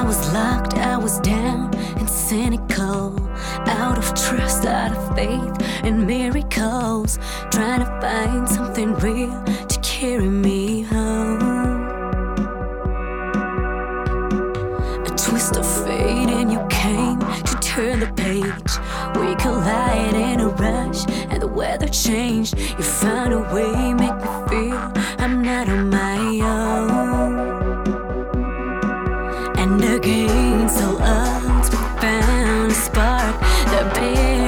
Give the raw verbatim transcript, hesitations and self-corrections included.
was locked, I was down and cynical, out of trust, out of faith in miracles, trying to find something real to carry me home. A twist of fate and you came to turn the page. We collide in a rush and the weather changed. You found a way, make me feel I'm not on my own. And against all odds, we found a spark that bears